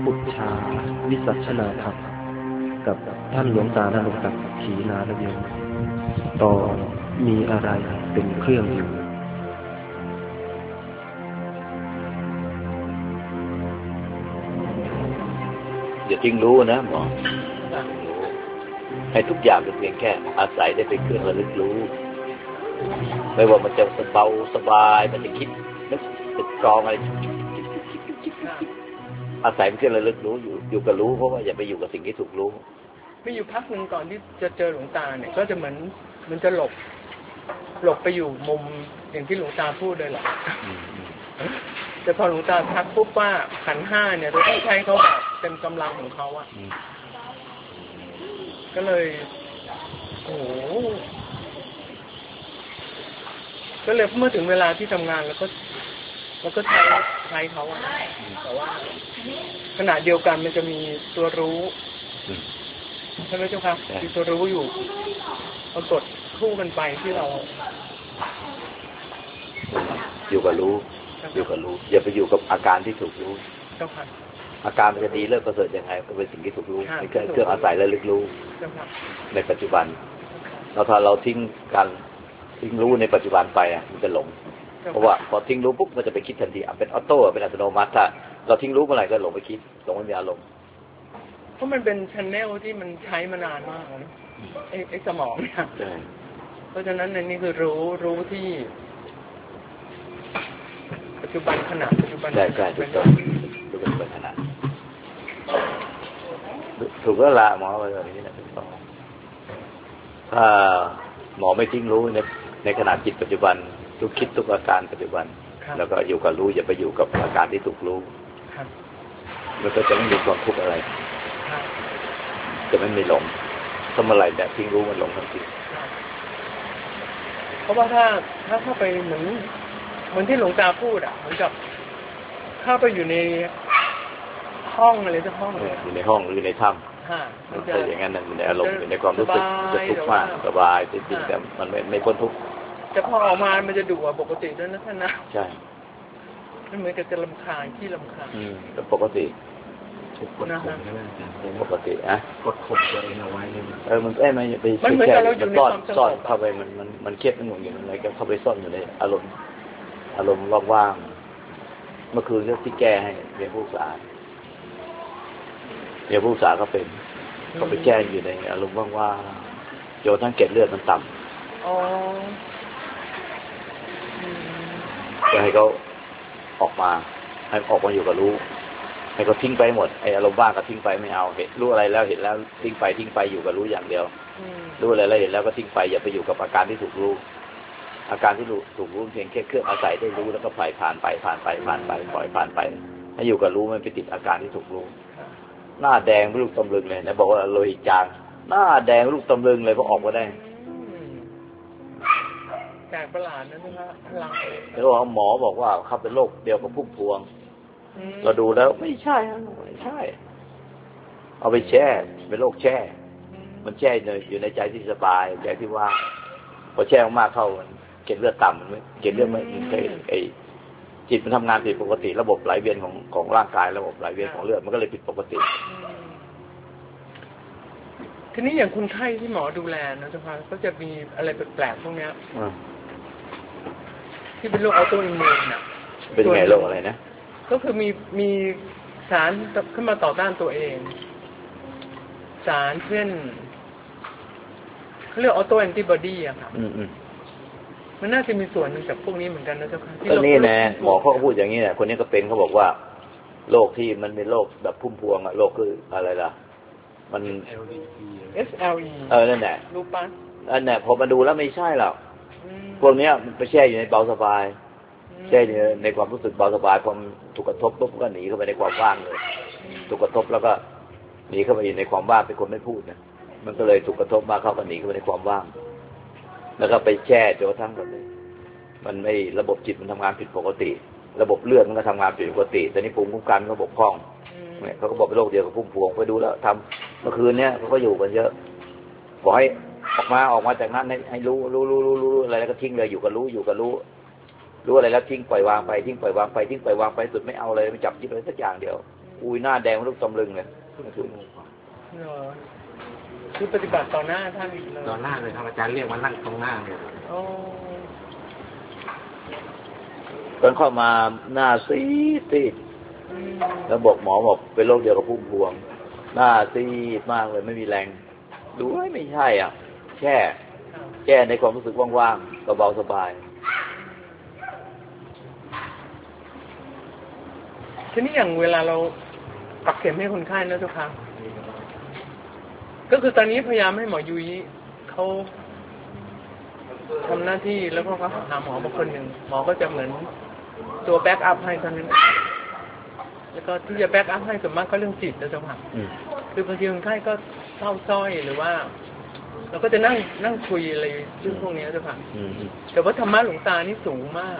พุทธาวิสัชนาธรรมกับท่านหลวงตานรงค์ศักดิ์ขีณาลโยตอนมีอะไรเป็นเครื่องอยู่อย่าทิ้งรู้นะหมอให้ทุกอย่างเป็นเพียงแค่อาศัยได้เป็นเครื่องระลึกรู้ไม่ว่ามันจะสบายมันจะคิดนึกตึกตรองอะไรอาศัยเป็นเครื่องระลึกรู้อยู่กับรู้เพราะว่าอย่าไปอยู่กับสิ่งที่ถูกรู้ไม่อยู่พักหนึ่งก่อนที่จะเจอหลวงตาเนี่ยก็จะเหมือนมันจะหลบไปอยู่มุมอย่างที่หลวงตาพูดเลยแหละแต่พอหลวงตาทักปุ๊บว่าขันธ์ห้าเนี่ยเราต้องใช้เขาแบบเต็มกำลังของเขาอะก็เลยโอ้โหก็เลยเมื่อถึงเวลาที่ทำงานแล้วก็ใช้เขาอะแต่ว่าขณะเดียวกันมันจะมีตัวรู้ใช่ไหมเจ้าค่ะมีตัวรู้อยู่ปรากฏคู่กันไปที่เราอยู่กับรู้อย่าไปอยู่กับอาการที่ถูกรู้เจ้าค่ะอาการมันจะดีเลิศประเสริฐยังไงก็เป็นสิ่งที่ถูกรู้เป็นเครื่องอาศัยและลึกรู้ในปัจจุบันเราถ้าเราทิ้งรู้ในปัจจุบันไปอ่ะมันจะหลงเพราะว่าพอทิ้งรู้ปุ๊บมันจะไปคิดทันทีเป็นออโต้เป็นอัตโนมัติถ้าเราทิ้งรู้เมื่อไหร่ก็หลงไปคิดหลงไม่มีอารมณ์เพราะมันเป็นชันแนลที่มันใช้มานานมากนะไอ้สมองเนี่ยเพราะฉะนั้นในนี้คือรู้ที่ปัจจุบันขณะปัจจุบันใช่ถูกต้องดูปัจจุบันขณะถูกแล้วละหมอว่าแบบนี้นะถูกต้องถ้าหมอไม่ทิ้งรู้ในขณะจิตปัจจุบันทุกคิดทุกอาการปัจจุบันแล้วก็อยู่กับรู้อย่าไปอยู่กับอาการที่ถูกรู้มันก็จะไม่มีความทุกข์อะไรจะไม่มีหลงถ้าเมื่อไหร่เนี่ยทิ้งรู้มันหลงทันทีเพราะว่าถ้าเข้าไปเหมือนที่หลวงตาพูดอ่ะเหมือนกับเข้าไปอยู่ในห้องอะไรสักห้องอยู่ในห้องหรือในถ้ำมันจะอย่างนั้นนั่นในอารมณ์ในความรู้สึกจะทุกข์มากสบายจริงๆแต่มันไม่พ้นทุกข์แต่พอออกมามันจะดุกว่าปกติด้วยนะท่านนะใช่มันเหมือนกับจะรำคาญที่รำคาญแต่ปกติกดข่มใช่ไหมอาจารย์ปกติอะกดข่มตัวเองเอาไว้เลยมันไม่ไปแค่มันซ่อนเข้าไปมันเครียดมันหงุดหงิดอะไรก็เข้าไปซ่อนอยู่ในอารมณ์ว่างๆเมื่อคืนเรื่องที่แก้ให้เรียนผู้ศึกษาก็เป็นเขาไปแก้อยู่ในอารมณ์ว่างๆโจทั้งเกล็ดเลือดมันต่ำจะให้เขาออกมาอยู่กับรู้ให้เขาทิ้งไปหมดไอ้อารมณ์ว่างก็ทิ้งไปไม่เอาเห็นรู้อะไรแล้วเห็นแล้วทิ้งไปอยู่กับรู้อย่างเดียวรู้อะไรแล้วเห็นแล้วก็ทิ้งไปอย่าไปอยู่กับอาการที่ถูกรู้อาการที่ถูกรู้เพียงแค่เครื่องอาศัยได้รู้แล้วก็ปล่อยผ่านไปปล่อยผ่านไปให้อยู่กับรู้มันไปติดอาการที่ถูกรู้หน้าแดงลูกตำลึงเลยนะบอกว่าโลหิตจางหน้าแดงลูกตำลึงเลยพอออกมาได้แปลกประหลาดนะทุกท่านพลังแล้วหมอบอกว่าเขาเป็นโรคเดียวกับพุ่มพวงเราดูแล้วไม่ใช่เอาไปแช่เป็นโรคแช่มันแช่อยู่ในใจที่สบายใจที่ว่างพอแช่มากเข้าเกล็ดเลือดต่ำเกล็ดเลือดไม่ไอจิตมันทำงานผิดปกติระบบไหลเวียนของร่างกายระบบไหลเวียนของเลือดมันก็เลยผิดปกติทีนี้อย่างคนไข้ที่หมอดูแลนะเจ้าค่ะก็จะมีอะไรแปลกๆพวกนี้ที่เป็นโรคออโตอิมมูนน่ะเป็นไงโรคอะไรนะก็คือมีสารขึ้นมาต่อต้านตัวเองสารเช่นเขาเรียกออโตแอนติบอดีอะค่ะมันน่าจะมีส่วนหนึ่งจากพวกนี้เหมือนกันนะเจ้าค่ะที่นี่นะหมอเขาก็พูดอย่างนี้แหละคนนี้ก็เป็นเขาบอกว่าโรคที่มันเป็นโรคแบบพุ่มพวงอะโรคคืออะไรล่ะมัน SLE นั่นแหละลูปัสนั่นแหละพอมาดูแล้วไม่ใช่หรอกพวกนี้มันไปแช่อยู่ในเบาสบายแช่อยู่ในความรู้สึกเบาสบายพอถูกกระทบปุ๊บก็หนีเข้าไปในความว่างเลยถูกกระทบแล้วก็หนีเข้าไปอยู่ในความว่างเป็นคนไม่พูดนะมันก็เลยถูกกระทบมาเข้าก็หนีเข้าไปในความว่างแล้วก็ไปแช่จนกระทั่งแบบนี้มันไม่ระบบจิตมันทำงานผิดปกติระบบเลือดมันก็ทำงานผิดปกติแต่นี่ภูมิคุ้มกันก็บกพร่องเนี่ยเขาก็บอกเป็นโรคเดียวกับพุ่มพวงไปดูแล้วทำเมื่อคืนเนี้ยเขาก็อยู่กันเยอะบอกให้ออกมาจากนั้นให้รู้อะไรแล้วก็ทิ้งเลยอยู่กับรู้อะไรแล้วทิ้งปล่อยวางไปสุดไม่เอาเลยไม่จับยึดอะไรสักอย่างเดียวอุ้ยหน้าแดงลูกตำลึงเลยคือปฏิบัติต่อหน้าท่านเลยต่อหน้าเลยครับอาจารย์เรียกมานั่งตรงหน้าเลยตอนเข้ามาหน้าซีดแล้วบอกหมอบอกเป็นโรคเดียวกับพุ่มพวงหน้าซีดมากเลยไม่มีแรงดูไม่ใช่อ่ะแค่ในความรู้สึกว่างๆเบาสบายทีนี้อย่างเวลาเราปักเข็มให้คนไข้นะเจ้าค่ะก็คือตอนนี้พยายามให้หมอยุ้ยเขาทำหน้าที่แล้วก็เขาหาหมอมาคนหนึ่งหมอก็จะเหมือนตัวแบ็กอัพให้เท่านั้นแล้วก็ที่จะแบ็กอัพให้ส่วนมากก็เรื่องจิตนะเจ้าค่ะคือบางทีคนไข้ก็เศร้าส้อยหรือว่าเราก็จะนั่งคุยอะไรเรื่องพวกนี้เจ้าค่ะแต่ว่าธรรมะหลวงตานี่สูงมาก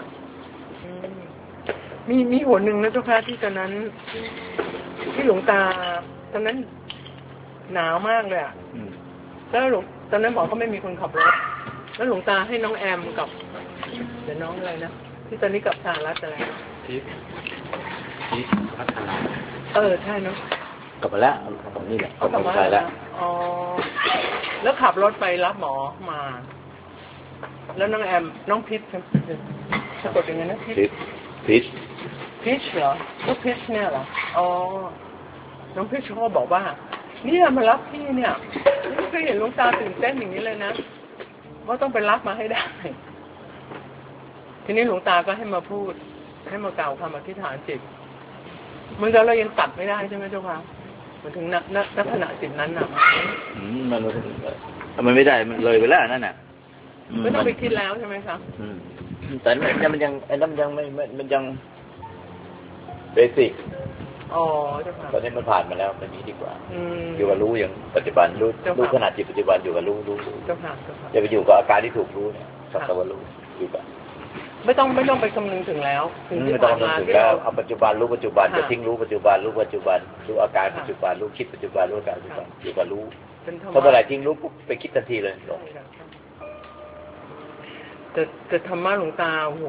มีหัวหนึ่งนะเจ้าค่ะที่ตอนนั้นที่หลวงตาตอนนั้นหนาวมากเลยอ่ะแล้วตอนนั้นหมอก็ไม่มีคนขับรถแล้วหลวงตาให้น้องแอมกับเดี๋ยวน้องอะไรนะที่ตอนนี้กับสหรัฐอะไรทิพพัฒนาใช่เนาะกลับมาแล้วผมนี่แหละกลับมาแล้วแล้วขับรถไปรับหมอมาแล้วน้องแอมน้องพิชสะกดยังไงนะพิชเหรอลูกพิชเนี่ยเหรอน้องพิชเขาบอกว่าเนี่ยมารับพี่เนี่ยไม่เคยเห็นหลวงตาตื่นเต้นอย่างนี้เลยนะว่าต้องไปรับมาให้ได้ทีนี้หลวงตาก็ให้มาพูดให้มากล่าวคำอธิษฐานจิตมันเรายังตัดไม่ได้ใช่ไหมเจ้าค่ะมันถึงณขณะจิตนั้นน่ะมันไม่ได้มันเลยไปแล้วนั่นน่ะไม่ต้องไปคิดแล้วใช่ไหมครับแต่มันยังไอ้นั่นยังไม่มันยังเบสิกตอนนี้มันผ่านมาแล้วมันนี้ดีกว่าอยู่กับรู้อย่างปัจจุบันรู้ขนาดจิตปัจจุบันอยู่กับรู้จะไปอยู่กับอาการที่ถูกรู้เนี่ยสักแต่ว่ารู้อยู่กับไม่ต้องไปคำนึงถึงแล้วไม่ต้องคำนึงถึงแล้วเอาปัจจุบันรู้ปัจจุบันจะทิ้งรู้ปัจจุบันรู้ปัจจุบันรู้อาการปัจจุบันรู้คิดปัจจุบันรู้อาการปัจจุบันอยู่กับรู้เพราะเมื่อไหร่ทิ้งรู้ปุ๊บไปคิดทันทีเลยแต่ธรรมะหลวงตาโอ้โห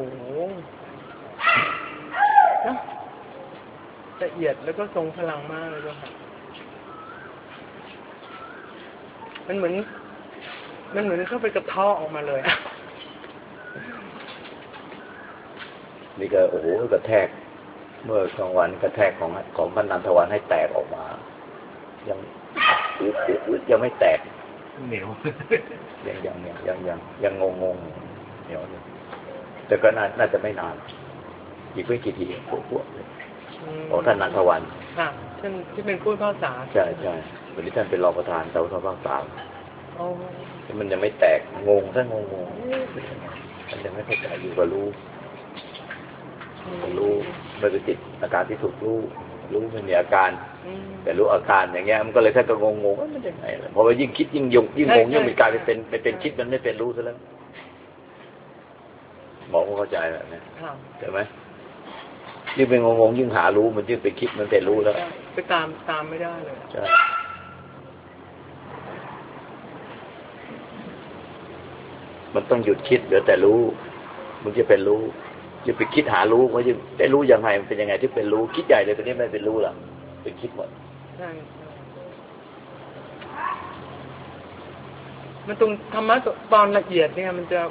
ละเอียดแล้วก็ทรงพลังมากเลยค่ะมันเหมือนเข้าไปกระเทาะออกมาเลยนี่ก็โอ้โหกระแทกเมื่อกลางวันกระแทกของพระนันทวันให้แตกออกมายังไม่แตกเหนียวยังงงเหนียวแต่ก็น่าจะไม่นานอีกไม่กี่ทีพวกเลยของท่านนันทวันค่ะท่านที่เป็นผู้พิพากษาใช่วันนี้ท่านเป็นรองประธานเจ้าพิพากษามันยังไม่แตกงงท่านงงมันยังไม่เข้าใจอยู่กับรู้ไม่เป็นจิตอาการที่ถูกรู้ไม่มีอาการแต่รู้อาการอย่างเงี้ยมันก็เลยท่านก็งงว่ามันยังไงพอไปยิ่งคิดยิ่งงงยิ่งมันกลายเป็นคิดมันไม่เป็นรู้ซะแล้วหมอเข้าใจแบบนี้ใช่ไหมยิ่งเป็นงงยิ่งหารู้มันยิ่งไปคิดมันเป็นรู้แล้วไปตามไม่ได้เลยใช่มันต้องหยุดคิดเหลือแต่รู้มันจะเป็นรู้จะไปคิดหารู้มันจะได้รู้ยังไงมันเป็นยังไงที่เป็นรู้คิดใหญ่เลยตอนนี้ไม่เป็นรู้หรอกเป็นคิดหมดใช่มันตรงธรรมะตอนละเอียดเนี่ยมันจะ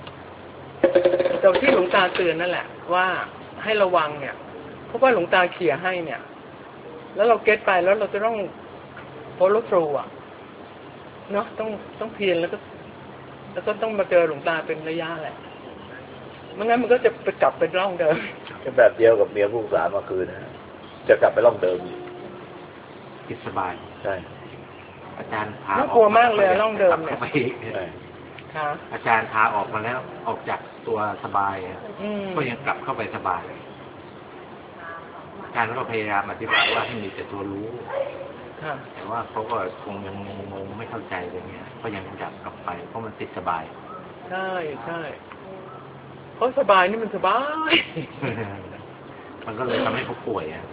ที่หลวงตาเตือนนั่นแหละว่าให้ระวังเนี่ยเพราะว่าหลวงตาเขี่ยให้เนี่ยแล้วเราเก็ตไปแล้วเราจะต้อง follow through อ่ะเนาะต้องเพียรแล้วก็ต้องมาเจอหลวงตาเป็นระยะแหละไม่งั้นมันก็จะไปกลับเป็นร่องเดิมก็แบบเดียวกับเมียผู้สามาคืนนะจะกลับไปร่องเดิมคิดสบายใช่อาจารย์พาน่ากลัวมากเลยร่องเดิมเนี่ยอาจารย์พาออกมาแล้วออกจากตัวสบายก็ยังกลับเข้าไปสบายอาจารย์ก็พยายามอธิบายว่าให้มีแต่ตัวรู้แต่ว่าเขาก็คงยังงงไม่เข้าใจอย่างเงี้ยก็ยังอยากกลับไปเพราะมันติดสบายใช่เพราะสบายนี่มันสบายมันก็เลยทำให้เขาป่วยอ่ะ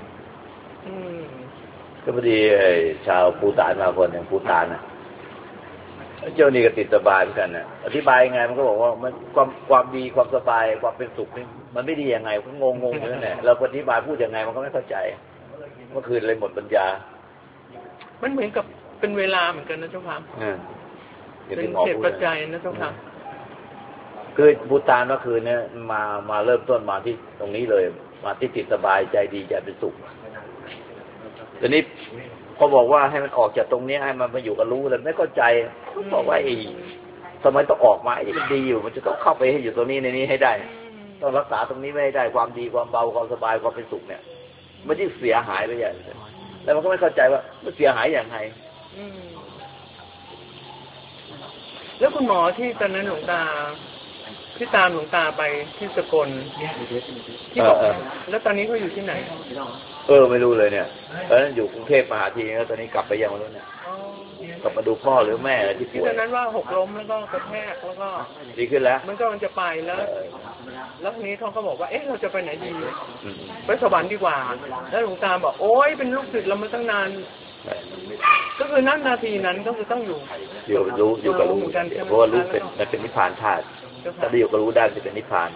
ก็พอดีชาวปูตานมาคนอย่างปูตานน่ะเจ้านี่ก็ติดสบายเหมือนกันนะอธิบายยังไงมันก็บอกว่ามันความดีความสบายความเป็นสุขนี่มันไม่ดียังไงก็งงอยู่นั่นแหละเราอธิบายพูดยังไงมันก็ไม่เข้าใจมื่อคืนเลยหมดปัญญามันเหมือนกับเป็นเวลาเหมือนกันนะเจ้าค่ะเป็นเหตุปัจจัยนะเจ้าค่ะคือบูตานเมื่อคืนเนี่ยมาเริ่มต้นมาที่ตรงนี้เลยมาที่ติดสบายใจดีใจเป็นสุขทีนี้เขาบอกว่าให้มันออกจากตรงนี้ให้มันมาอยู่กับรู้เลยไม่เข้าใจเขาบอกว่าทำไมต้องออกมาไอ้มันดีอยู่มันจะต้องเข้าไปให้อยู่ตรงนี้ในนี้ให้ได้ต้องรักษาตรงนี้ไม่ได้ความดีความเบาความสบายความเป็นสุขเนี่ยมันยิ่งเสียหายไปใหญ่แล้วมันก็ไม่เข้าใจว่ามันเสียหายอย่างไรแล้วคุณหมอที่ตอนนั้นหลวงตาที่ตามหลวงตาไปที่สกลที่บอกแล้วตอนนี้เขาอยู่ที่ไหนไม่รู้เลยเนี่ยตอนนั้นอยู่กรุงเทพมหาทีแล้วตอนนี้กลับไปยังไม่รู้เนี่ยกลับมาดูพ่อหรือแม่ที่ป่วยที่ตอนนั้นว่าหกล้มแล้วก็กระแทกแล้วก็ดีขึ้นแล้วมันก็มันจะไปแล้วทีนี้เขาก็บอกว่าเราจะไปไหนดีไปสวรรค์ดีกว่าแล้วหลวงตาบอกโอ๊ยเป็นลูกศิษย์เรามาตั้งนานก็คือนั่นนาทีนั้นก็คือต้องอยู่กับรู้กันเพราะว่ารู้เป็นนิพพานธาตุถ้าได้อยู่กับรู้ได้จะเป็นนิพพาน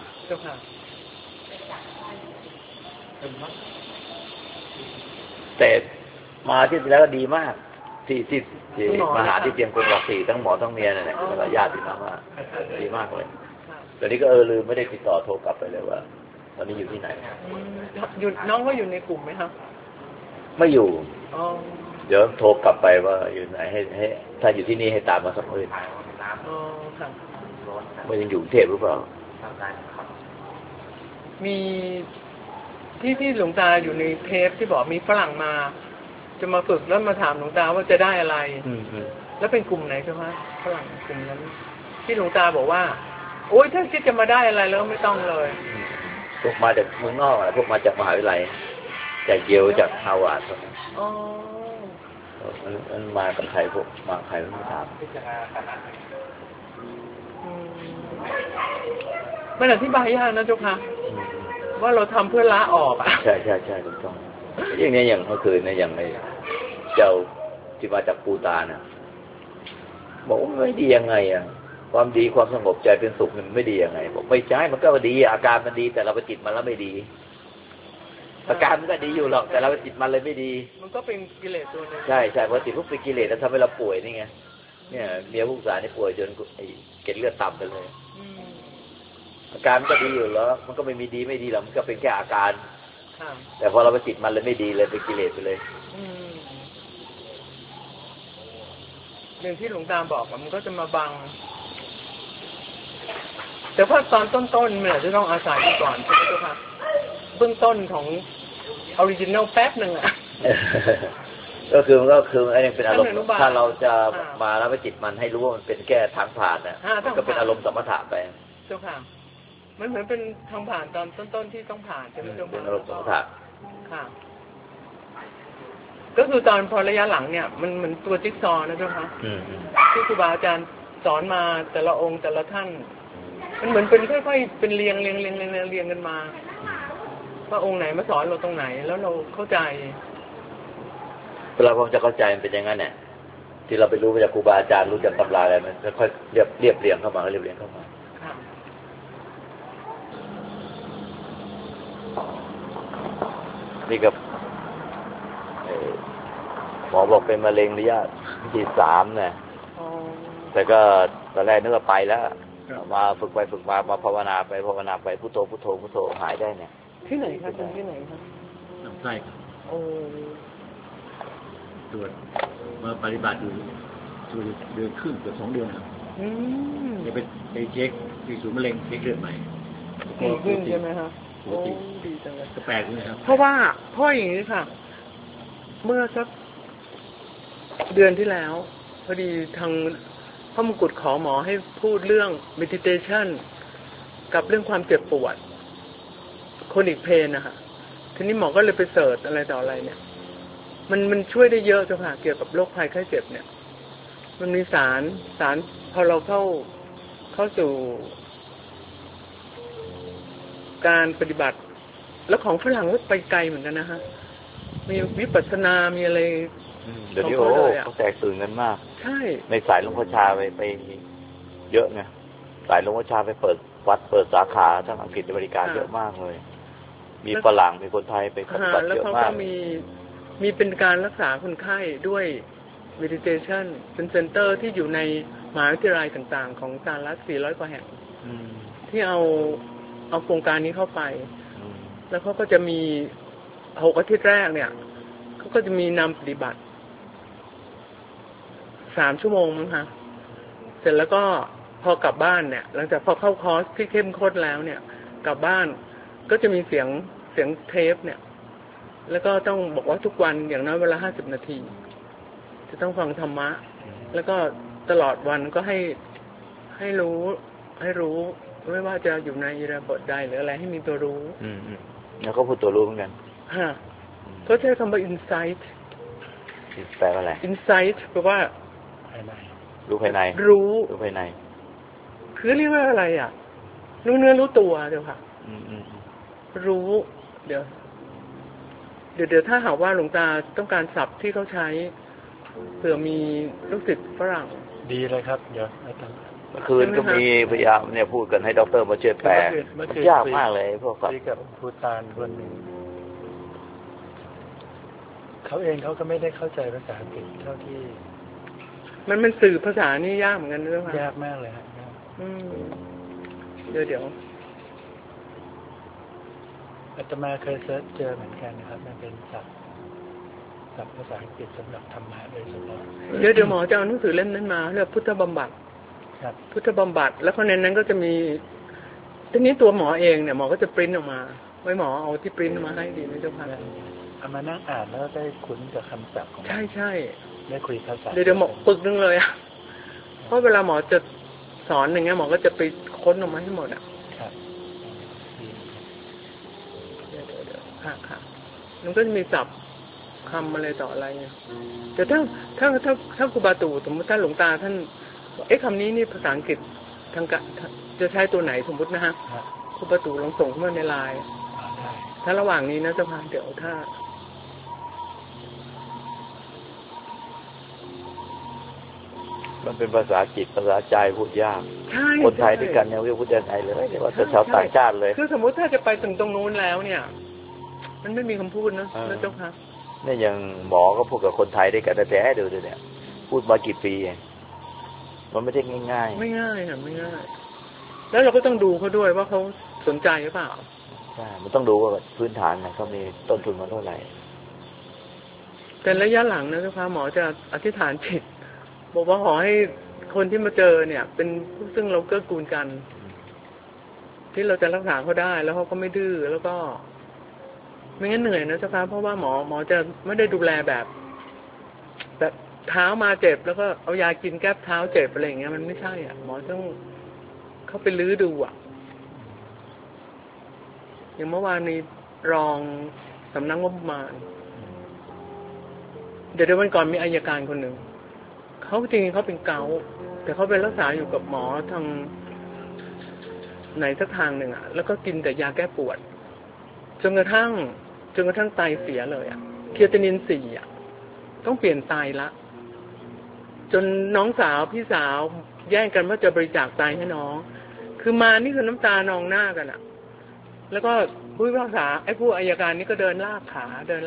แต่มาที่แล้วก็ดีมากที่มาหาที่เตรียมกรุงหลักสี่ทั้งหมอทั้งเมียนั่นแหละแล้วก็ญาติพี่น้องว่าดีมากเลยตอนนี้ก็ลืมไม่ได้ติดต่อโทรกลับไปเลยว่าตอนนี้อยู่ที่ไหนอยู่น้องก็อยู่ในกลุ่มไหมครับไม่อยู่เดี๋ยวโทรกลับไปว่าอยู่ไหนให้ถ้าอยู่ที่นี่ให้ตามมาสักมื้อมันยังอยู่กรุงเทพหรือเปล่ามีที่หลวงตาอยู่ในเทปที่บอกมีฝรั่งมาจะมาฝึกแล้วมาถามหลวงตาว่าจะได้อะไรแล้วเป็นกลุ่มไหนใช่ไหมฝรั่งกลุ่มนั้นที่หลวงตาบอกว่าโอ๊ยถ้าคิดจะมาได้อะไรแล้วไม่ต้องเลยพวกมาจากเมืองนอกพวกมาจากมหาวิทยาลัยจากเยลจากฮาวาร์ดมันมากับใครพวกมาใครไม่ถามมันอธิบายยากนะเจ้าค่ะว่าเราทำเพื่อละออกใช่ถูกต้องอย่างนี้อย่างเมื่อคืนเนี่ยอย่างไอ้เจ้าที่มาจากปูตาน่ะบอกว่าไม่ดียังไงความดีความสงบใจเป็นสุขมันไม่ดียังไงบอกไม่ใช่มันก็ดีอาการมันดีแต่เราไปจิตมันแล้วไม่ดีอาการมันก็ดีอยู่หรอกแต่เราไปจิตมันเลยไม่ดีมันก็เป็นกิเลสตัวนึงใช่เพราะจิตพวกเป็นกิเลสแล้วทำให้เราป่วยนี่ไงเนี่ยเมียผู้สาวนี่ป่วยจนเกล็ดเลือดต่ำไปเลยอาการมันก็ดีอยู่แล้วมันก็ไม่มีดีไม่ดีหรอกมันก็เป็นแค่อาการแต่พอเราไปติดมันเลยไม่ดีเลยเป็นกิเลสไปเลยเรื่องที่หลวงตาบอกมันก็จะมาบังแต่ว่าตอนต้นๆมันอาจจะต้องอาศัยก่อนใช่ไหมเจ้าค่ะเบื้องต้นของออริจินัลแป๊บหนึ่งก็คือไอ้นี่เป็นอารมณ์ถ้าเราจะมาแล้วไปจิตมันให้รู้ว่ามันเป็นแค่ทางผ่านก็เป็นอารมณ์สมถะไปเจ้าค่ะมันเหมือนเป็นทางผ่านตอนต้นๆที่ต้องผ่านใช่ไหมเจ้าค่ะเป็นอารมณ์สมถะค่ะก็คือตอนพอระยะหลังเนี่ยมันเหมือนตัวจิ๊กซอว์นะเจ้าค่ะที่ครูบาอาจารย์สอนมาแต่ละองค์แต่ละท่านมันเหมือนเป็นค่อยๆเป็นเรียงกันมาว่าองค์ไหนมาสอนเราตรงไหนแล้วเราเข้าใจเวลาผมจะเข้าใจมันเป็นอย่างนั้นแหละที่เราไปรู้จากครูบาอาจารย์รู้จากตำราอะไรมันค่อยๆเรียบเรียงเข้ามานี่กับหมอบอกเป็นมะเร็งระยะที่ 3เนี่ยแต่ก็ตอนแรกนึกว่าไปแล้วมาฝึกไปฝึกมาภาวนาไปพุทโธหายได้เนี่ยที่ไหนครับที่ไหนครับลำไส้ครับตรวจมาปฏิบัติอยู่เดือนครึ่งเกือบ2 เดือนครับจะไปเช็คที่ศูนย์มะเร็งเช็คเลือดใหม่ดีขึ้นใช่ไหมครับดีจังเลยแปลกเลยครับเพราะว่าอย่างนี้ค่ะเมื่อสักเดือนที่แล้วพอดีทางพระมงกุฎขอหมอให้พูดเรื่อง meditation กับเรื่องความเจ็บปวดchronic pain นะคะทีนี้หมอก็เลยไปเสิร์ชอะไรต่ออะไรเนี่ยมันช่วยได้เยอะจ้ะค่ะเกี่ยวกับโรคภัยไข้เจ็บเนี่ยมันมีสารพอเราเข้าสู่การปฏิบัติแล้วของฝรั่งก็ไปไกลเหมือนกันนะฮะมีวิปัสสนามีอะไรเดี๋ยวนี้เขาแตกตื่นกันมากใช่ในสายหลวงพ่อชาไปเยอะไงสายหลวงพ่อชาไปเปิดวัดเปิดสาขาทั้งอังกฤษอเมริกาเยอะมากเลยมีฝรั่งมีคนไทยไปปฏิบัติเยอะมากแล้วเขาก็มีมีเป็นการรักษาคนไข้ด้วย meditation เป็นเซ็นเตอร์ที่อยู่ในมหาวิทยาลัยต่างๆของสหรัฐ400 กว่าแห่งที่เอาโครงการนี้เข้าไปแล้วเขาก็จะมี6 อาทิตย์แรกเนี่ยเขาก็จะมีนำปฏิบัติ3 ชั่วโมงมั้งคะเสร็จแล้วก็พอกลับบ้านเนี่ยหลังจากพอเข้าคอร์สที่เข้มข้นแล้วเนี่ยกลับบ้านก็จะมีเสียงเทปเนี่ยแล้วก็ต้องบอกว่าทุกวันอย่างน้อยเวลา50 นาทีจะต้องฟังธรรมะแล้วก็ตลอดวันก็ให้รู้ไม่ว่าจะอยู่ในอิริยาบถใดหรืออะไรให้มีตัวรู้แล้วก็พูดตัวรู้เหมือนกันฮะเขาใช้คำว่า insight แปลว่าอะไร insight แปลว่ารู้ภายในรู้ภายในคือเรียกว่าอะไรอ่ะรู้เนื้อรู้ตัวเดี๋ยวค่ะรู้เดี๋ยวถ้าหากว่าหลวงตาต้องการศัพท์ที่เขาใช้เผื่อมีลูกศิษย์ฝรั่งดีเลยครับเดี๋ยวเมื่อคืนก็มีพยายามเนี่ยพูดกันให้ด็อกเตอร์มาช่วยแปลยากมากเลยพวกศัพท์กับภูฏานคนหนึ่งเขาเองเขาก็ไม่ได้เข้าใจภาษาอังกฤษเท่าที่มันสื่อภาษานี่ยากเหมือนกันด้วยค่ะยากมากเลยครับเดี๋ยวอาตมาเคยเซิร์ชเจอเหมือนกันนะครับมันเป็นศัพท์ภาษาอังกฤษสำหรับธรรมะโดยเฉพาะเดี๋ยวหมอจะเอาหนังสือเล่มนั้นมาเรียกพุทธบำบัดพุทธบำบัดแล้วในนั้นก็จะมีทีนี้ตัวหมอเองเนี่ยหมอก็จะปริ้นออกมาไว้หมอเอาที่ปริ้นมาให้ดีไหมเจ้าค่ะเอามานั่งอ่านแล้วได้คุ้นกับคำศัพท์ของใช่ได้คุยภาษาเดี๋ยวหมอปึกนึงเลยอ่ะเพราะเวลาหมอจะสอนอย่างเงี้ยหมอก็จะไปค้นออกมาให้หมดอ่ะครับเดี๋ยวค่ะมันก็จะมีศัพท์คำอะไรต่ออะไรแต่ถ้าครูบาตู่สมมติถ้าหลวงตาท่านคำนี้นี่ภาษาอังกฤษทางจะใช้ตัวไหนสมมตินะฮะครูบาตู่ลองส่งเข้ามาในไลน์ถ้าระหว่างนี้นะเจ้าค่ะเดี๋ยวถ้ามันเป็นภาษาจิตภาษาใจพูดยากคนไทยด้วยกันเนี่ยพูดยังไงเลยเนี่ยว่าชาวต่างชาติเลยคือสมมติถ้าจะไปถึงตรงนู้นแล้วเนี่ยมันไม่มีคำพูดนะเจ้าค่ะเนี่ยอย่างหมอก็พูดกับคนไทยด้วยกันแต่ดูเนี่ยพูดมากี่ปีมันไม่ได้ง่ายๆไม่ง่ายค่ะไม่ง่ายแล้วเราก็ต้องดูเขาด้วยว่าเขาสนใจหรือเปล่าใช่มันต้องดูว่าพื้นฐานเขามีต้นทุนมาเท่าไหร่แต่ระยะหลังนะเจ้าค่ะหมอจะอธิษฐานจิตบอกว่าขอให้คนที่มาเจอเนี่ยเป็นผู้ซึ่งเราเกื้อกูลกันที่เราจะรักษาเขาได้แล้วเขาก็ไม่ดื้อแล้วก็ไม่งั้นเหนื่อยนะเจ้าค่ะเพราะว่าหมอจะไม่ได้ดูแลแบบเท้ามาเจ็บแล้วก็เอายากินแก้เท้าเจ็บอะไรอย่างเงี้ยมันไม่ใช่อ่ะหมอต้องเข้าไปลื้อดูอ่ะอย่างเมื่อวานนี้รองสำนักงบประมาณเดี๋ยววันก่อนมีอัยการคนหนึ่งเขาจริงเขาเป็นเกาต์แต่เขาเป็นรักษาอยู่กับหมอทางไหนสักทางหนึ่งอ่ะแล้วก็กินแต่ยาแก้ปวดจนกระทั่งไตเสียเลยอ่ะเครียตินิน 4อ่ะต้องเปลี่ยนไตละจนน้องสาวพี่สาวแย่งกันว่าจะบริจาคไตให้น้องคือมานี่คือน้ำตานองหน้ากันอ่ะแล้วก็ผู้พิพากษาผู้อัยการนี่ก็เดินลากขา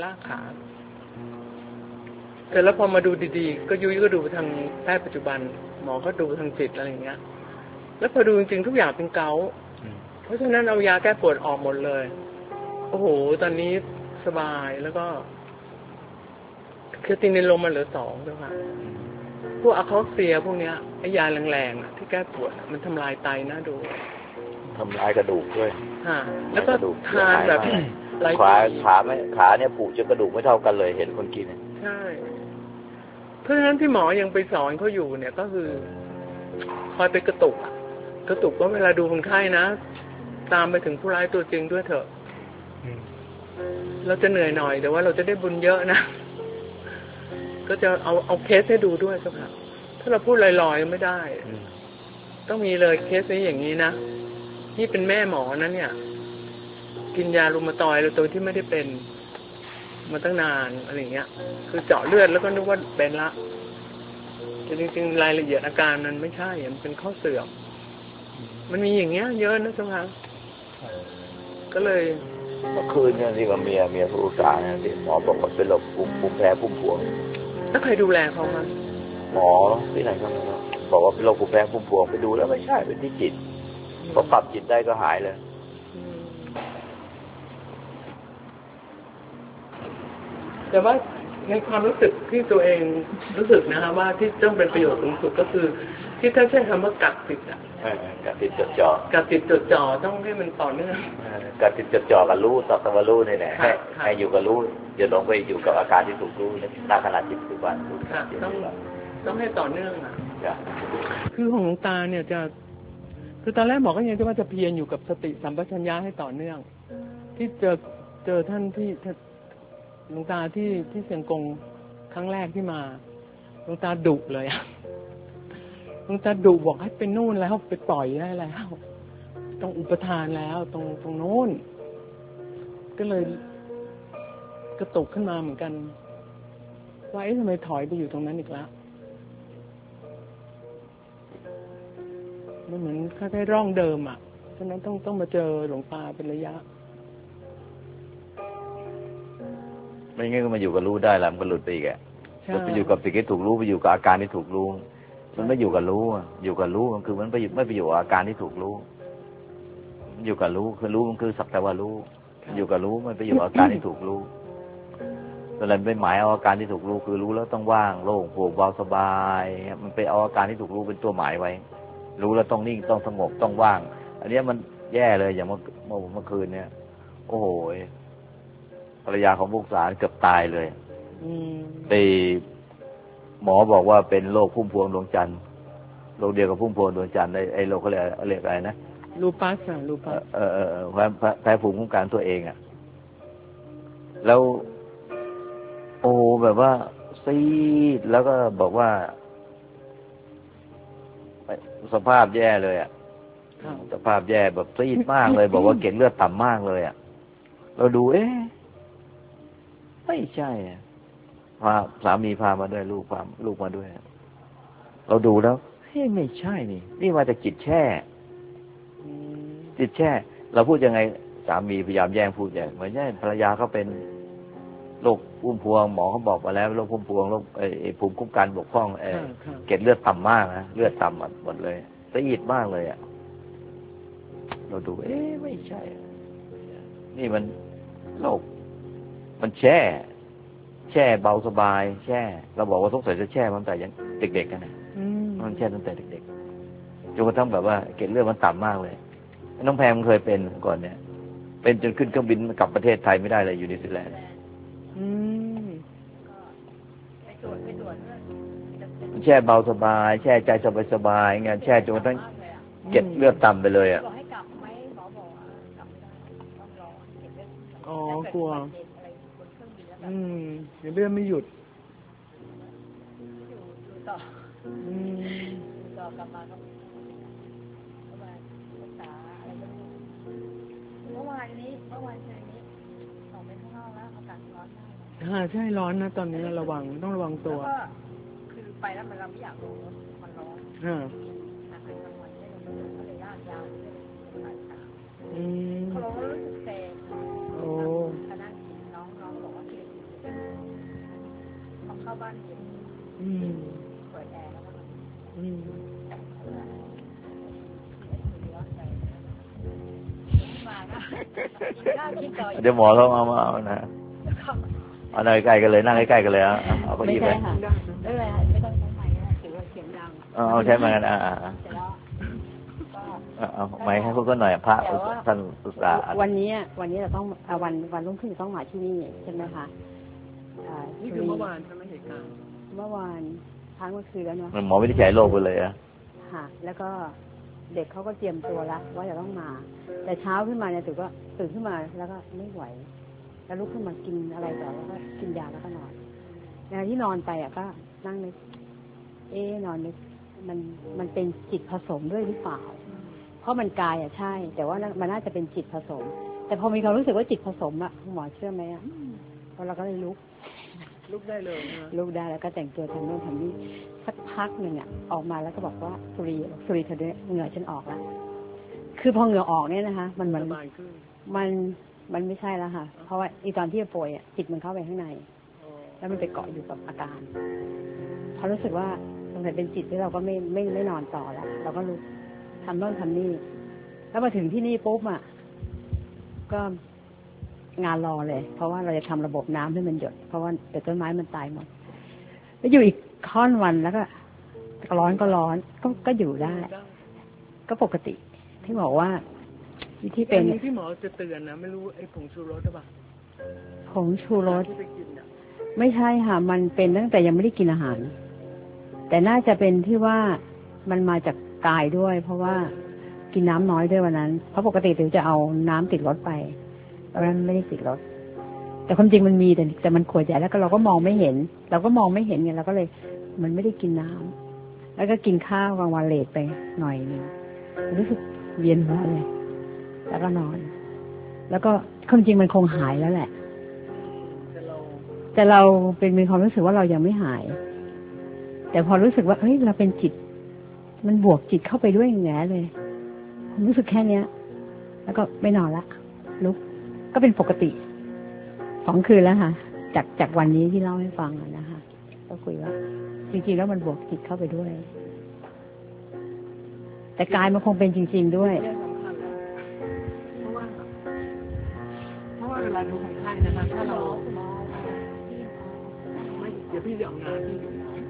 แต่แล้วพอมาดูดีๆก็ยุ้ยก็ดูทางแพทย์ปัจจุบันหมอก็ดูทางจิตอะไรอย่างเงี้ยแล้วพอดูจริงๆทุกอย่างเป็นเกาต์เพราะฉะนั้นเอายาแก้ปวดออกหมดเลยโอ้โหตอนนี้สบายแล้วก็เคตินินลงมาเหลือ2แล้วค่ะพวกอะคอเซียพวกเนี้ยไอ้ยาแรงๆที่แก้ปวดมันทำลายไตนะดูทำลายกระดูกด้วยแล้วก็ทานแบบขาเนี่ยผุจนกระดูกไม่เท่ากันเลยเห็นคนกินใช่เพราะฉะนั้นที่หมอยังไปสอนเขาอยู่เนี่ยก็คือคอยไปกระตุกว่าเวลาดูคนไข้นะตามไปถึงผู้ร้ายตัวจริงด้วยเถอะเราจะเหนื่อยหน่อยแต่ว่าเราจะได้บุญเยอะนะก็จะเอาเคสให้ดูด้วยเจ้าค่ะถ้าเราพูดลอยๆไม่ได้ต้องมีเลยเคสนี้อย่างนี้นะนี่เป็นแม่หมอนะเนี่ยกินยารูมาตอยด์แล้วตัวที่ไม่ได้เป็นมาตั้งนานอะไรเงี้ยคือเจาะเลือดแล้วก็นึกว่าเป็นละแต่จริงๆรายละเอียดอาการมันไม่ใช่มันเป็นข้อเสื่อมมันมีอย่างเงี้ยเยอะนะเจ้าค่ะก็เลยเมื่อคืนเนี่ยที่กับเมียผู้อุตสาห์เนี่ยที่หมอบอกว่าเป็นโรคภูมิแพ้พุ่มพวงแล้วใครดูแลเขามาหมอที่ไหนก็บอกว่าเป็นโรคภูมิแพ้พุ่มพวงไปดูแล้วไม่ใช่เป็นที่จิตพอปรับจิตได้ก็หายเลยแต่ว่าในความรู้สึกที่ตัวเองรู้สึกนะคะว่าที่ต้องเป็นประโยชน์สูงสุดก็คือที่ท่านใช้คำว่ากัดติดอ่ะกัดติดจดจ่อกัดติดจดจ่อต้องให้มันต่อเนื่องกัดติดจดจ่อกับรู้สักแต่ว่ารู้นี่แหละให้อยู่กับรู้อย่าลงไปอยู่กับอาการที่ถูกรู้ในขณะจิตปัจจุบันต้องให้ต่อเนื่องอ่ะคือของหลวงตาเนี่ยจะคือตอนแรกบอกก็ยังว่าจะเพียรอยู่กับสติสัมปชัญญะให้ต่อเนื่องที่เจอท่านที่หลวงตาที่เชียงกงครั้งแรกที่มาหลวงตาดุเลยอะหลวงตาดุบอกให้ไปนู่นแล้วไปปล่อยได้แล้วต้องอุปทานแล้วตรงโน้นก็เลยกระตุกขึ้นมาเหมือนกันว่าทำไมถอยไปอยู่ตรงนั้นอีกแล้วมันเหมือนแค่ร่องเดิมอ่ะฉะนั้นต้องมาเจอหลวงตาเป็นระยะไม่งั้นก็มาอยู่กับรู้ได้แล้วมันก็หลุดไปอีกอ่ะไปอยู่กับสิ่งที่ถูกรู้ไปอยู่กับอาการที่ถูกรู้มันไม่อยู่กับรู้อยู่กับรู้มันคือมันไม่ไปอยู่กับอาการที่ถูกรู้อยู่กับรู้คือรู้มันคือสักแต่ว่ารู้อยู่กับรู้มันไปอยู่กับอาการที่ถูกรู้แต่เราไม่หมายเอาอาการที่ถูกรู้คือรู้แล้วต้องว่างโล่งโปร่งเบาสบายมันไปเอาอาการที่ถูกรู้เป็นตัวหมายไว้รู้แล้วต้องนิ่งต้องสงบต้องว่างอันนี้มันแย่เลยอย่างเมื่อคืนเนี่ยโอ้โหภรรยาของผู้สารเกือบตายเลยไปหมอบอกว่าเป็นโรคพุ่มพวงดวงจันทร์โรคเดียวกับพุ่มพวงดวงจันทร์ไอ้โรคเขาเรียกอะไรนะลูปัสลูปัสแพ้ภูมิคุ้มกันตัวเองอ่ะแล้วโอ้แบบว่าซีดแล้วก็บอกว่าสภาพแย่เลยอ่ะสภาพแย่แบบซีดมากเลยบอกว่าเกล็ดเลือดต่ำมากเลยอ่ะเราดูไม่ใช่พาสามีพามาด้วยลูกมาด้วยเราดูแล้วไม่ใช่นี่มาจากจิตแช่เราพูดยังไงสามีพยายามแย่งพูดอย่างเหมือนแย่ภรรยาเขาเป็นโรคพุ่มพวงหมอเขาบอกมาแล้วโรคพุ่มพวงโรคภูมิคุ้มกันบกพร่องเกล็ดเลือดต่ำมากนะเลือดต่ำหมดเลยซีดมากเลยอ่ะเราดูไม่ใช่นี่มันโรคมันแช่เบาสบายแช่เราบอกว่าสงสัยจะแช่ตั้งแต่ยังเด็กๆกันนะมันแช่ตั้งแต่เด็กๆจนกระทั่งแบบว่าเกล็ดเลือดมันต่ำมากเลยน้องแพรมันเคยเป็นก่อนเนี่ยเป็นจนขึ้นเครื่องบินกลับประเทศไทยไม่ได้เลยอยู่นิวซีแลนด์แช่เบาสบายแช่ใจสบายๆงานแช่จนกระทั่งเกล็ดเลือดต่ำไปเลยอ่ะอ๋อกลัวเดี๋ยวเลือดไม่หยุดต่อกลับมาครับรักษาอะไรก็ไม่รู้เมื่อวานนี้ออกไปข้างนอกแล้วอากาศร้อนมากใช่ร้อนนะตอนนี้ระวังต้องระวังตัวคือไปแล้วเราไม่อยากลงมันร้อนอาหารกลางวันไม่ลงก็เลยลากยาวเขาลงแล้วรู้สึกเซคณะน้องบอกว่าเข้าบ้านเย็นเปิดแอร์แล้วก็เดี๋ยวหมอเขาเอานะเอานั่งใกล้กันเลยนั่งใกล้กันเลยเอาไม่ใช่ค่ะไม่เป็นไรไม่ต้องใช้ไม้ถือว่าเสียงดังเอาใช้ไม้กันเอาไม้ให้พวกก็หน่อยพระท่านอุตส่าห์วันนี้เราต้องวันรุ่งขึ้นต้องมาที่นี่ใช่ไหมคะนี่คือเมื่อวานใช่ไหมเหตุการณ์เมื่อวานทั้งเมื่อคืนแล้วเนาะหมอไม่ได้ใช้โรคไปเลยค่ะแล้วก็เด็กเขาก็เตรียมตัวแล้วว่าจะต้องมาแต่เช้าขึ้นมาเนี่ยถือว่าตื่นขึ้นมาแล้วก็ไม่ไหวแล้วลุกขึ้นมากินอะไรต่อแล้วก็กินยาแล้วก็นอนในที่นอนไปก็นั่งนึกนอนนึกมันเป็นจิตผสมด้วยหรือเปล่าเพราะมันกายใช่แต่ว่ามันน่าจะเป็นจิตผสมแต่พอมีความรู้สึกว่าจิตผสมหมอเชื่อไหมพอเราก็เลยลุกได้เลยลุกได้แล้วก็แต่งตัวทำโน่นทำนี่สักพักหนึ่งออกมาแล้วก็บอกว่าสุรีเธอเหงื่อฉันออกแล้วคือพอเหงื่อออกเนี่ยนะคะมันเหมือนมันมันไม่ใช่แล้วค่ะเพราะว่าอีตอนที่ป่วยจิตมันเข้าไปข้างในแล้วมันไปเกาะอยู่กับอาการพอรู้สึกว่าสงสัยเป็นจิตที่เราก็ไม่นอนต่อแล้วเราก็รู้ทำโน่นทำนี่แล้วมาถึงที่นี่ปุ๊บก็งานรอเลยเพราะว่าเราจะทำระบบน้ำให้มันหยดเพราะว่าเดี๋ยวต้นไม้มันตายหมดแล้วอยู่อีกค่อนวันแล้วก็ร้อนก็อยู่ได้ก็ปกติที่บอกว่าที่เป็นที่หมอจะเตือนนะไม่รู้ไอ้ผงชูรสหรือเปล่าผงชูรสไม่ใช่ค่ะมันเป็นตั้งแต่ยังไม่ได้กินอาหารแต่น่าจะเป็นที่ว่ามันมาจากกายด้วยเพราะว่ากินน้ำน้อยด้วยวันนั้นเพราะปกติถึงจะเอาน้ำติดรถไปตอนนั้นไม่ได้ติดรถแต่ความจริงมันมีแต่มันขวดใหญ่แล้วก็เราก็มองไม่เห็นไงเราก็เลยมันไม่ได้กินน้ำแล้วก็กินข้าวกลางวันเลทไปหน่อยนึงรู้สึกเวียนหัวเลยแล้วก็นอนแล้วก็ความจริงมันคงหายแล้วแหละแต่เรามีความรู้สึกว่าเรายังไม่หายแต่พอรู้สึกว่าเฮ้ยเราเป็นจิตมันบวกจิตเข้าไปด้วยอย่างแง่เลยผมรู้สึกแค่เนี้ยแล้วก็ไม่นอนละลุกก็เป็นปกติ2 คืนแล้วค่ะจากวันนี้ที่เล่าให้ฟังนะคะก็คุยว่าจริงๆแล้วมันบวกจิตเข้าไปด้วยแต่กายมันคงเป็นจริงๆด้วยเพราะว่าเวลาดูคนไข้นะคะถ้าเราไม่เดี๋ยวพี่จะเอาน้ำที่อยู่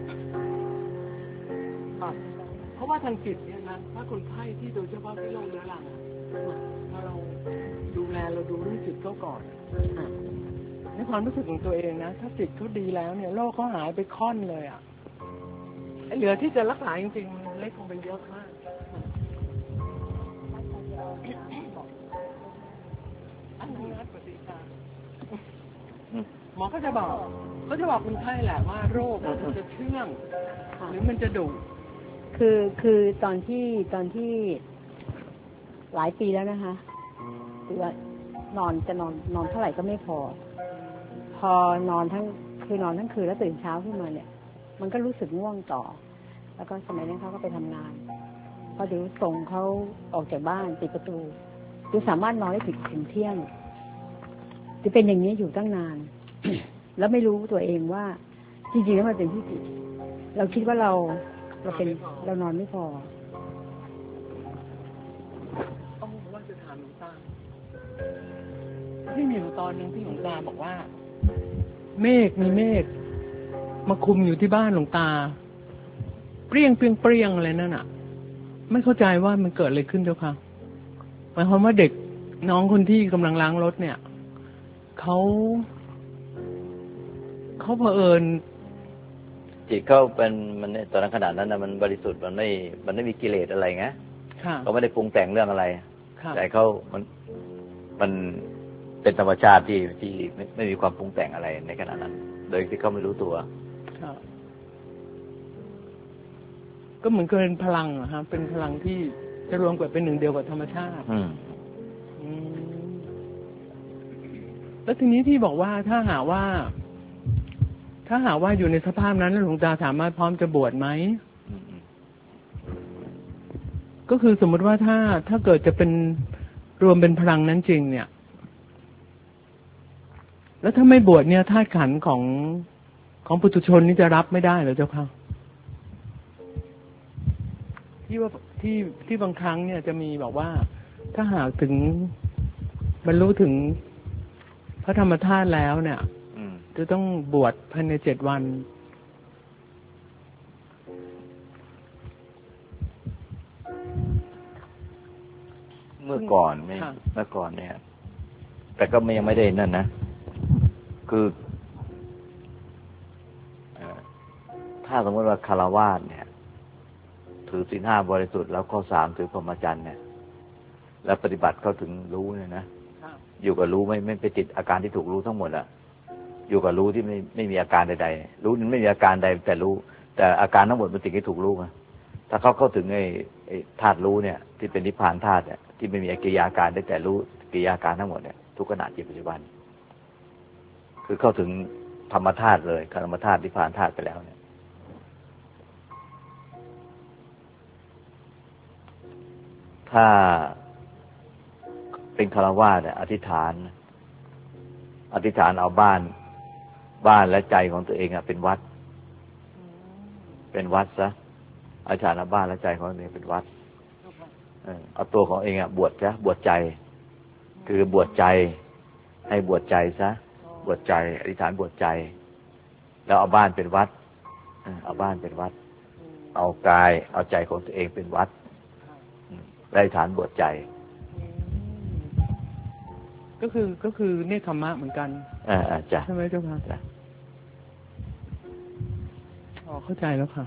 เพราะว่าทางจิตเนี่ยนะถ้าคนไข้ที่โดยเฉพาะที่โรคเรื้อรังถ้าเราดูแลเราดูเรื่องจิตเขาก่อนในความรู้สึกของตัวเองนะถ้าจิตเขาดีแล้วเนี่ยโรคเขาหายไปค่อนเลยเหลือที่จะรักษาจริงๆมันเล็กลงไปเยอะมากอันนี้นัดปฏิการหมอก็จะบอกคนไข้แหละว่าโรคมันจะเชื่องหรือมันจะดุคือตอนที่หลายปีแล้วนะคะคือว่านอนเท่าไหร่ก็ไม่พอนอนทั้งคืนแล้วตื่นเช้าขึ้นมาเนี่ยมันก็รู้สึกง่วงต่อแล้วก็สมัยนั้นเขาก็ไปทำงานพอเดี๋ยวส่งเขาออกจากบ้านปิดประตูดูสามารถนอนได้ถึงเที่ยงจะเป็นอย่างนี้อยู่ตั้งนาน แล้วไม่รู้ตัวเองว่าจริงๆแล้วมันเป็นที่จิตเราคิดว่าเรานอนไม่พอว่าจะถามหลวงตาที่มีอยู่ตอนนึงที่หลวงตาบอกว่ามีเมฆมาคุมอยู่ที่บ้านหลวงตาเปรี้ยงอะไรนั่นน่ะไม่เข้าใจว่ามันเกิดอะไรขึ้นเจ้าค่ะหมายความว่าเด็กน้องคนที่กำลังล้างรถเนี่ยเขาเผอิญจิตเขาเป็นมันตอนนั้นขนาดนั้นนะมันบริสุทธิ์มันไม่มีกิเลสอะไรไงเขาไม่ได้ปรุงแต่งเรื่องอะไรแต่เขามันเป็นธรรมชาติที่ไม่มีความปรุงแต่งอะไรในขณะนั้น โดยที่เขาไม่รู้ตัวก็เหมือนกับเป็นพลังอะฮะเป็นพลังที่จะรวมกันเป็นหนึ่งเดียวกับธรรมชาติแล้วทีนี้ที่บอกว่าถ้าหาว่าอยู่ในสภาพนั้นหลวงตาสามารถพร้อมจะบวชไหมก็คือสมมติว่าถ้าเกิดจะเป็นรวมเป็นพลังนั้นจริงเนี่ยแล้วถ้าไม่บวชเนี่ยธาตุขันธ์ของปุถุชนนี่จะรับไม่ได้เหรอเจ้าค่ะที่บางครั้งเนี่ยจะมีบอกว่าถ้าหากถึงบรรลุถึงพระธรรมธาตุแล้วเนี่ยจะต้องบวชภายใน7 วันเมื่อก่อนเนี่ยแต่ก็ยังไม่ได้นั่นนะคือถ้าสมมติว่าคฤหัสถ์เนี่ยถือศีล 5บริสุทธิ์แล้วข้อ 3ถือพรหมจรรย์เนี่ยแล้วปฏิบัติเข้าถึงรู้เนี่ยนะอยู่กับรู้ไม่ไปติดอาการที่ถูกรู้ทั้งหมดอะอยู่กับรู้ที่ไม่มีอาการใดๆรู้นั้นไม่มีอาการใดแต่รู้แต่อาการทั้งหมดมันติดที่ถูกรู้ไงถ้าเขาเข้าถึงไอ้ธาตุรู้เนี่ยที่เป็นนิพพานธาตุเนี่ยที่ไม่มีกิริยาการได้แต่รู้กิริยาการทั้งหมดเนี่ยทุกขณะจิตปัจจุบันคือเข้าถึงธรรมธาตุเลยธรรมธาตุนิพพานธาตุไปแล้วเนี่ยถ้าเป็นฆราวาสเนี่ยอธิษฐานอธิษฐานเอาบ้านและใจของตัวเองเป็นวัดซะอธิษฐานเอาบ้านและใจของตัวเองเป็นวัดเอาตัวของเองบวชซะบวชใจคือบวชใจให้บวชใจซะบวชใจอธิษฐานบวชใจแล้วเอาบ้านเป็นวัดเอาบ้านเป็นวัดเอากายเอาใจของตัวเองเป็นวัดอธิษฐานบวชใจก็คือเนคขมมะเหมือนกันจ้ะใช่ไหมเจ้าค่ะเข้าใจแล้วค่ะ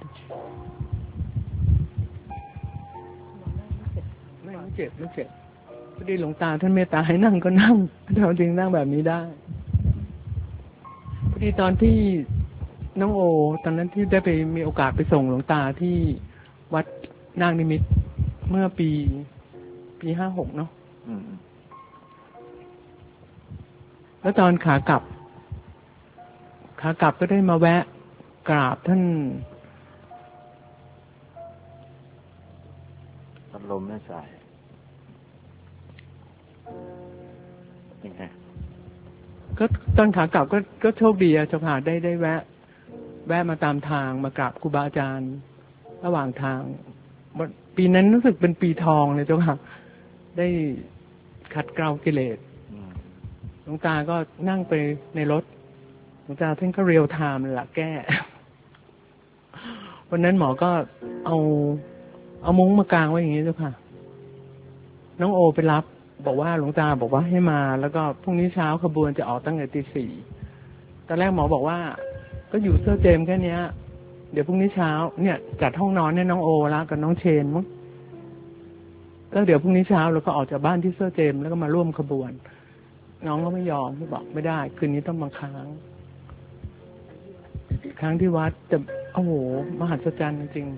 ไม่เจ็บพอดีหลวงตาท่านเมตตาให้นั่งก็นั่งเราจึงนั่งแบบนี้ได้พอดีตอนที่น้องโอตอนนั้นที่ได้ไปมีโอกาสไปส่งหลวงตาที่วัดนางนิมิตรเมื่อปี56เนาะแล้วตอนขากลับก็ได้มาแวะกราบท่านพัดลมไม่ใส่ก็ตอนขากลับก็โชคดีเจ้าค่ะได้แวะมาตามทางมากราบครูบาอาจารย์ระหว่างทางปีนั้นรู้สึกเป็นปีทองเลยเจ้าค่ะได้ขัดเกลากิเลสหลวงตาก็นั่งไปในรถหลวงตาท่านก็เรียลไทม์เลยล่ะแก้วันนั้นหมอก็เอามุ้งมากางไว้อย่างนี้เจ้าค่ะน้องโอไปรับบอกว่าหลวงตาบอกว่าให้มาแล้วก็พรุ่งนี้เช้าขบวนจะออกตั้งแต่ตี 4ตอนแรกหมอบอกว่าก็อยู่เสื้อเจมแค่นี้เดี๋ยวพรุ่งนี้เช้าเนี่ยจัดห้องนอนให้น้องโอแล้วกับน้องเชนมั้งแล้วเดี๋ยวพรุ่งนี้เช้าเราก็ออกจากบ้านที่เสื้อเจมแล้วก็มาร่วมขบวนน้องก็ไม่ยอมที่บอกไม่ได้คืนนี้ต้องมาค้างที่วัดแต่โอ้โหมหัศจรรย์จริง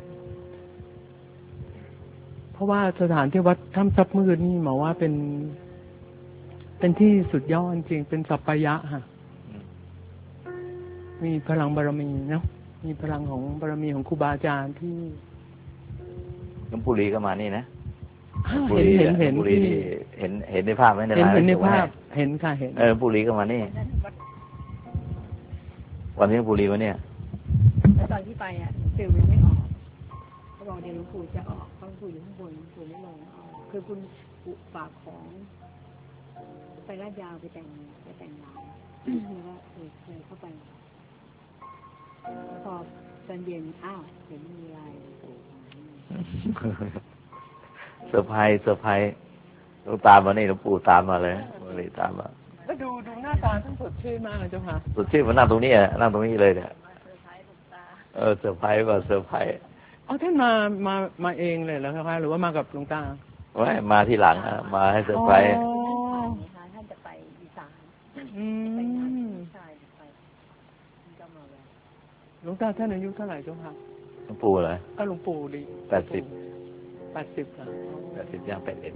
ๆเพราะว่าสถานที่วัดถ้ำซับมืดนี่หมอว่าเป็นที่สุดยอดจริงเป็นสัปปายะค่ะมีพลังบารมีเนาะมีพลังของบารมีของครูบาอาจารย์ที่หลวงปู่ลีก็มานี่นะเห็นในภาพไหมในไลน์เห็นในภาพเห็นค่ะเห็นหลวงปู่ลีก็มานี่วันนี้หลวงปู่ลีมาเนี่ยตอนที่ไปฟิลยังไม่ออกเขาบอกเดี๋ยวหลวงปู่จะออกหลวงปู่อยู่ข้างบนหลวงปู่ไม่ลงคือคุณปู่ฝากของไปลาดยาวไปแต่งงานแล้วก็เลยเข้าไปแล้วพอตอนเย็นเห็นมีลายหลวงปู่เซอร์ไพรส์หลวงตามมานี่หลวงปู่ตามมาเลยตามมาก็ดูหน้าตาท่านสดชื่นมากเลยเจ้าค่ะสดชื่นมานั่งตรงนี้นั่งตรงนี้เลยเนี่ยเซอร์ไพรส์ว่าเซอร์ไพรส์ท่านมาเองเลยแล้วคะหรือว่ามากับหลวงตาไม่มาที่หลังมาให้เซอร์ไพรส์ท่านจะไปอีสานหลวงตาท่านอายุเท่าไหร่เจ้าค่ะหลวงปู่เหรอหลวงปู่ดิ80ค่ะ 80ย่าง81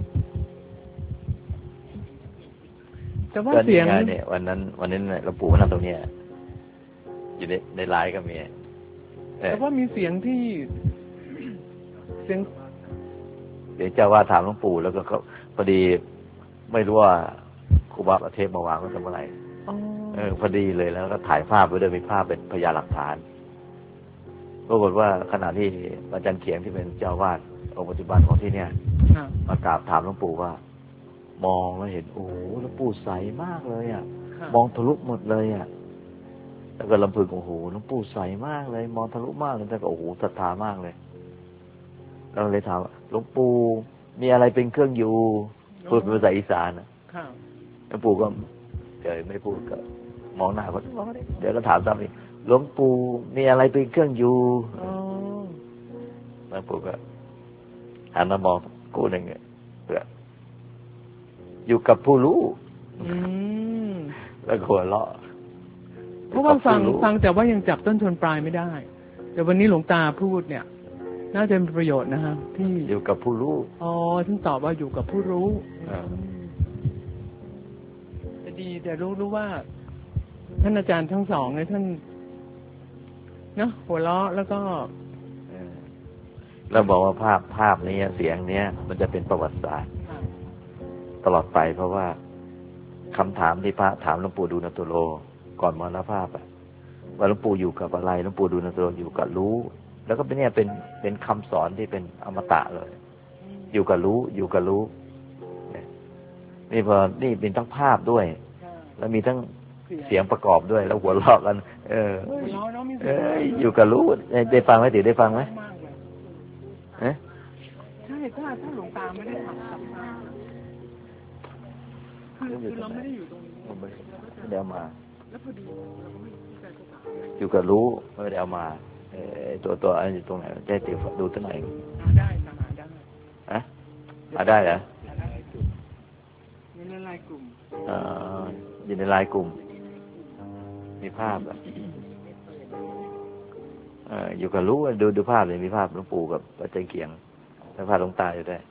แต่ว่าเสียงเนี่ยวันนั้นหลวงปู่มานั่งตรงนี้อยู่ในไลน์ก็มีแต่ว่ามีเสียงที่เสียงเจ้าว่าถามหลวงปู่แล้วก็พอดีไม่รู้ว่าครูบาประเทศมาวางไว้ทำอะไรพอดีเลยแล้วก็ถ่ายภาพไว้ด้วยมีภาพเป็นพยานหลักฐานปรากฏว่าขณะที่อาจารย์เขียงที่เป็นเจ้าวาดองค์ปัจจุบันของที่เนี่ยมากราบถามหลวงปู่ว่ามองแล้วเห็นโอ้หลวงปู่ใสมากเลยมองทะลุหมดเลยแล้วก็ลำพึงโอ้โหหลวงปู่ใสมากเลยมองทะลุมากเลยแต่ก็โอ้โหศรัทธามากเลยเราเลยถามหลวงปู่มีอะไรเป็นเครื่องอยู่พูดเป็นภาษาอีสานหลวงปู่ก็เดี๋ยวไม่พูดก็มองหน้าเขาเดี๋ยวก็ถามซ้ำอีกหลวงปู่มีอะไรเป็นเครื่องอยู่หลวงปู่ก็หันมามองกูหนึ่งเพื่ออยู่กับผู้รู้แล้วหัวเราะเพราะว่าฟังแต่ว่ายังจับต้นชนปลายไม่ได้แต่วันนี้หลวงตาพูดเนี่ยน่าจะเป็นประโยชน์นะฮะที่อยู่กับผู้รู้ท่านตอบว่าอยู่กับผู้รู้จะดีแต่รู้ว่าท่านอาจารย์ทั้งสองเนี่ยท่านนะหัวเราะแล้วก็เราบอกว่าภาพนี้เสียงเนี้ยมันจะเป็นประวัติศาสตร์ตลอดไปเพราะว่าคำถามที่พระถามหลวงปู่ดูลตุโลก่อนมรณภาพว่าหลวงปู่อยู่กับอะไรหลวงปู่ดูลตุโลอยู่กับรู้ แล้วก็เป็นคำสอนที่เป็นอมตะเลย อยู่กับรู้อยู่กับรู้นี่พอนี่เป็นทั้งภาพด้วยแล้วมีทั้งเสียงประกอบด้วยแล้วหัวเราะกันอยู่กับรู้ได้ฟังไหมติ๋วได้ฟังไหมใช่ถ้าหลวงตาไม่ได้ทำสัมภาษณ์คือเราไม่ได้อยู่ตรงนี้ไม่ได้เอามาแล้วพอดีเราก็ไม่เข้าใจภาษาอยู่กับรู้ไม่ได้เอามาตัวอันอยู่ตรงไหนใจติ๋วดูตัวไหนได้ได้เหรออยู่ในไลน์กลุ่มอยู่ในไลน์กลุ่มมีภาพอยู่กับรู้ดูภาพเลยมีภาพหลวงปู่กับอาจารย์เกียงแล้วภาพหลวงตาอยู่ด้วย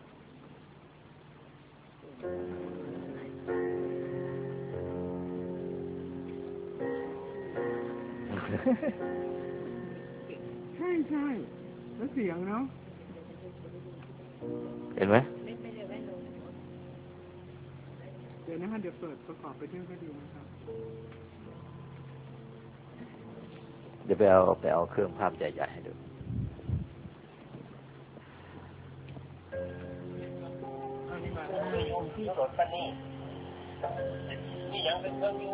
ใช่แล้วเสียงเนาะเห็นไหมเดี๋ยวนะคะเดี๋ยวเปิดประกอบไปด้วยก็ดีนะครับเดี๋ยวไปเอาเครื่องภาพใหญ่ๆให้ดูที่รถคันนี้นี่ยังเป็นเครื่องอยู่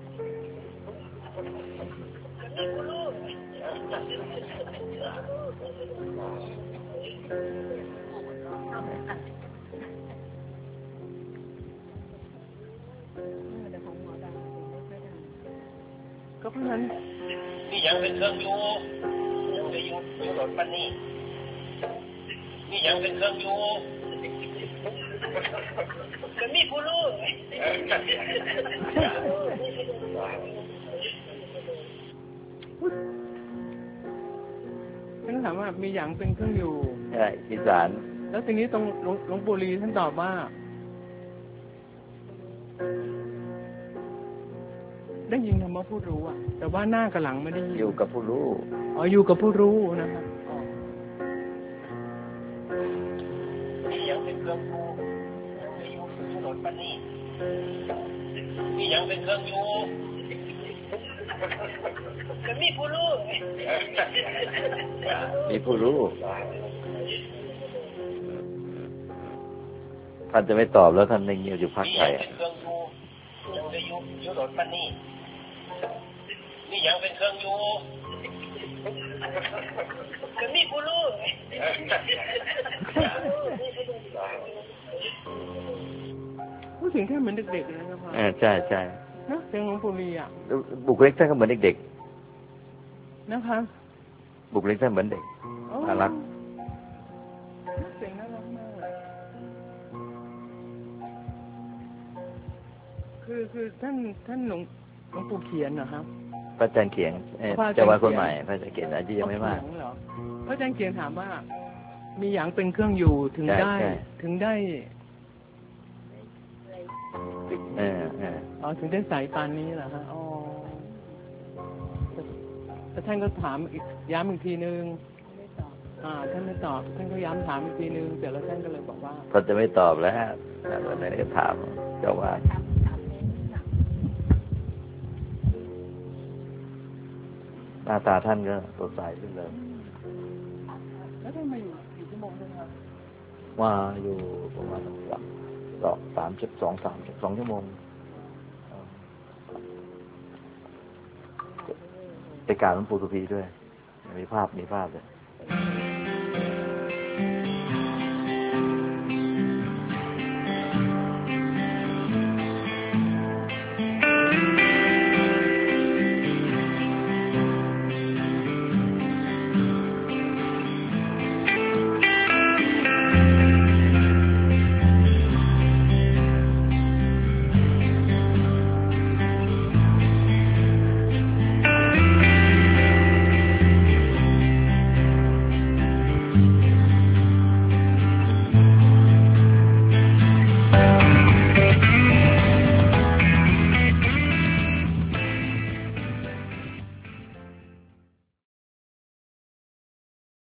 ก็เพราะนั้นนี่ยังเป็นเครื่องอยู่ยังจะอยู่รถคันนี้นี่ยังเป็นเครื่องอยู่จะมีผู้รู้ท่านถามว่ามีอย่างเป็นเครื่องอยู่ใช่อีสานแล้วทีนี้ตรงหลวงปู่ลีท่านตอบว่าได้ยินธรรมะผู้รู้อ่ะแต่ว่าหน้ากับหลังไม่ได้ยินอยู่กับผู้รู้อยู่กับผู้รู้นะครับนี่ยังเป็นเครื่องอยู่จะอยู่รถคันนี้นี่ยังเป็นเครื่องอยู่จะมีผู้รู้มีผู้รู้ท่านจะไม่ตอบแล้วท่านนิ่งอยู่พักใหญ่ยังเป็นเครื่องอยู่ยังจะอยู่รถคันนี้นี่ยังเป็นเครื่องอยู่จะมีผู้รู้พูดถึงแค่เหมือนเด็กๆเลยนะครับใช่ใช่นะเสียงหลวงปู่ลีอ่ะบุคลิกท่านก็เหมือนเด็กๆนะคะบุคลิกท่านเหมือนเด็กน่ารักเสียงน่ารักมากคือท่านหลวงปู่เขียนเหรอครับพระอาจารย์เขียนเจ้าวัดคนใหม่พระอาจารย์เขียนอายุยังไม่มากพระอาจารย์เขียนถามว่ามีอย่างเป็นเครื่องอยู่ถึงได้ถึงได้ถึงได้สายปานนี้เหรอฮะแต่ท่านก็ถามอีกย้ำอีกทีนึงท่านไม่ตอบท่านก็ย้ำถามอีกทีนึงเสร็จแล้วท่านก็เลยบอกว่าท่านจะไม่ตอบแล้ววันนี้ก็ถามเจ้าว่าหน้าตาท่านก็สดใสขึ้นเลยแล้วท่านมาอยู่กี่ชั่วโมงครับมาอยู่ประมาณ2 ชั่วโมงไปกราบหลวงปู่สุพีด้วยมีภาพเลย